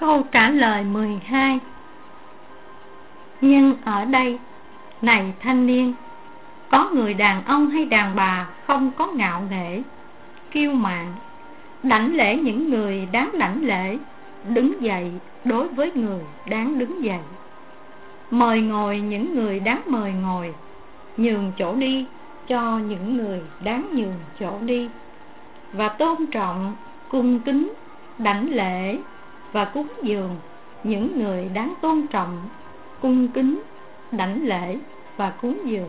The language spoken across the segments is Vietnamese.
Câu trả lời 12. Nhưng ở đây, này thanh niên, có người đàn ông hay đàn bà không có ngạo nghễ, kiêu mạn, đảnh lễ những người đáng đảnh lễ, đứng dậy đối với người đáng đứng dậy, mời ngồi những người đáng mời ngồi, nhường chỗ đi cho những người đáng nhường chỗ đi, và tôn trọng, cung kính, đảnh lễ và cúng dường những người đáng tôn trọng, cung kính, đảnh lễ và cúng dường.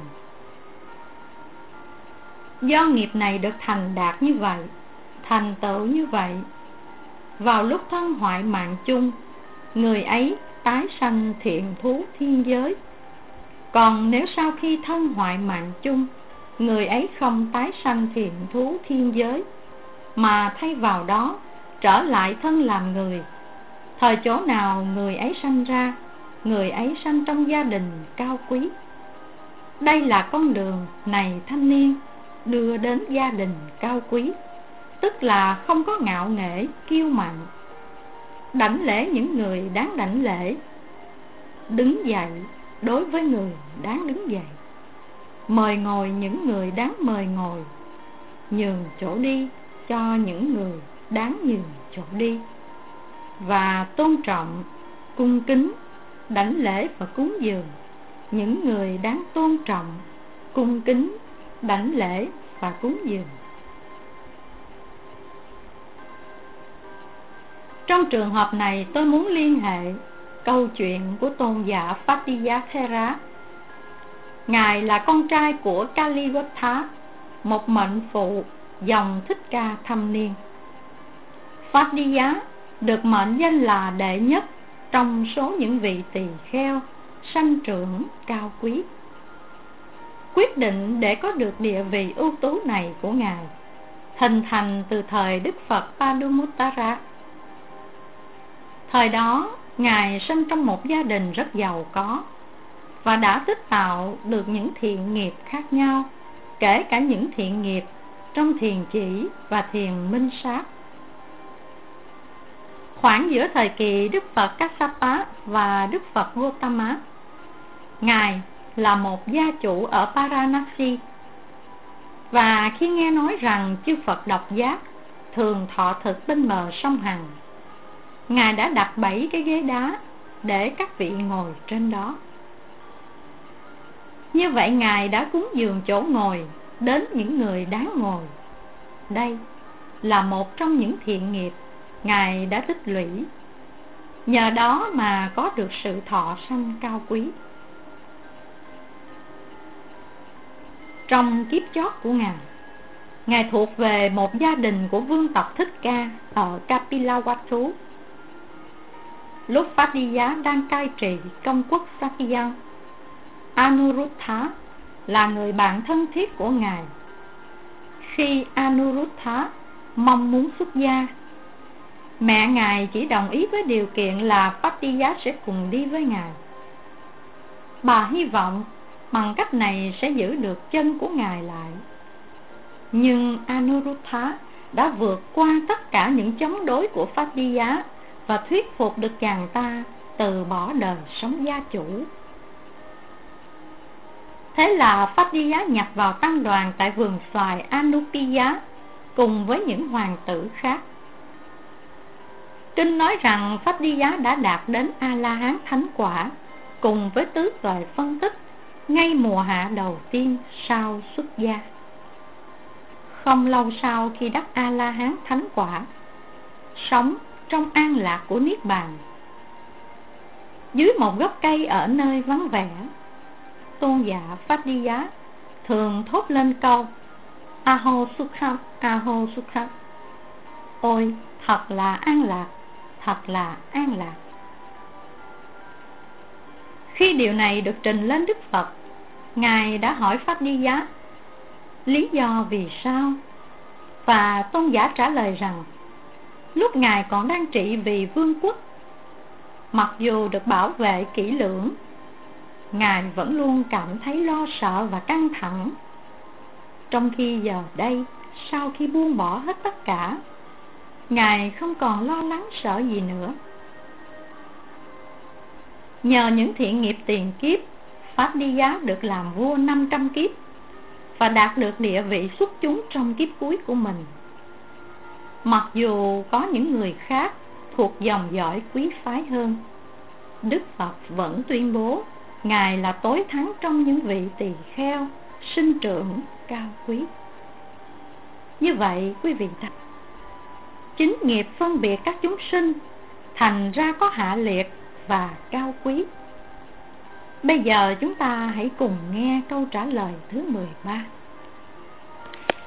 Do nghiệp này được thành đạt như vậy, thành tựu như vậy, vào lúc thân hoại mạng chung, người ấy tái sanh thiện thú thiên giới. Còn nếu sau khi thân hoại mạng chung, người ấy không tái sanh thiện thú thiên giới, mà thay vào đó trở lại thân làm người, thời chỗ nào người ấy sanh ra, người ấy sanh trong gia đình cao quý. Đây là con đường, này thanh niên, đưa đến gia đình cao quý, tức là không có ngạo nghễ, kiêu mạn, đảnh lễ những người đáng đảnh lễ, đứng dậy đối với người đáng đứng dậy, mời ngồi những người đáng mời ngồi, nhường chỗ đi cho những người đáng nhường chỗ đi, và tôn trọng, cung kính, đảnh lễ và cúng dường những người đáng tôn trọng, cung kính, đảnh lễ và cúng dường. Trong trường hợp này, tôi muốn liên hệ câu chuyện của tôn giả Fatiyatthera. Ngài là con trai của Kalivotha, một mệnh phụ dòng Thích Ca thâm niên. Fatiyá được mệnh danh là đệ nhất trong số những vị tỳ kheo sanh trưởng cao quý. Quyết định để có được địa vị ưu tú này của Ngài hình thành từ thời Đức Phật Padumuttara. Thời đó, Ngài sinh trong một gia đình rất giàu có và đã tích tạo được những thiện nghiệp khác nhau, kể cả những thiện nghiệp trong thiền chỉ và thiền minh sát. Khoảng giữa thời kỳ Đức Phật Kassapa và Đức Phật Gotama, Ngài là một gia chủ ở Varanasi, và khi nghe nói rằng chư Phật độc giác thường thọ thực bên bờ sông Hằng, Ngài đã đặt 7 cái ghế đá để các vị ngồi trên đó. Như vậy Ngài đã cúng dường chỗ ngồi đến những người đáng ngồi. Đây là một trong những thiện nghiệp Ngài đã tích lũy, nhờ đó mà có được sự thọ sanh cao quý. Trong kiếp chót của Ngài thuộc về một gia đình của vương tộc Thích Ca ở Kapilavatthu. Lúc Fatiyá đang cai trị công quốc Sakya, Anuruddha là người bạn thân thiết của Ngài. Khi Anuruddha mong muốn xuất gia, mẹ Ngài chỉ đồng ý với điều kiện là Fatiyá sẽ cùng đi với Ngài. Bà hy vọng bằng cách này sẽ giữ được chân của Ngài lại. Nhưng Anuruddha đã vượt qua tất cả những chống đối của Fatiyá và thuyết phục được chàng ta từ bỏ đời sống gia chủ. Thế là Fatiyá nhập vào tăng đoàn tại vườn xoài Anupiya cùng với những hoàng tử khác. Kinh nói rằng Fatiyá đã đạt đến A-la-hán thánh quả cùng với tứ tuệ phân tích ngay mùa hạ đầu tiên sau xuất gia. Không lâu sau khi đắc A-la-hán thánh quả, sống trong an lạc của Niết Bàn, dưới một gốc cây ở nơi vắng vẻ, tôn giả Fatiyá thường thốt lên câu Aho Sukham, Aho Sukham. Ôi, thật là an lạc, thật là an lạc. Khi điều này được trình lên Đức Phật, Ngài đã hỏi Fatiyá lý do vì sao, và tôn giả trả lời rằng lúc Ngài còn đang trị vì vương quốc, mặc dù được bảo vệ kỹ lưỡng, Ngài vẫn luôn cảm thấy lo sợ và căng thẳng. Trong khi giờ đây, sau khi buông bỏ hết tất cả, Ngài không còn lo lắng sợ gì nữa. Nhờ những thiện nghiệp tiền kiếp, Pháp Đi Giá được làm vua 500 kiếp và đạt được địa vị xuất chúng trong kiếp cuối của mình. Mặc dù có những người khác thuộc dòng dõi quý phái hơn, Đức Phật vẫn tuyên bố Ngài là tối thắng trong những vị tỳ kheo sinh trưởng cao quý. Như vậy quý vị ta, chính nghiệp phân biệt các chúng sinh, thành ra có hạ liệt và cao quý. Bây giờ chúng ta hãy cùng nghe câu trả lời thứ 13.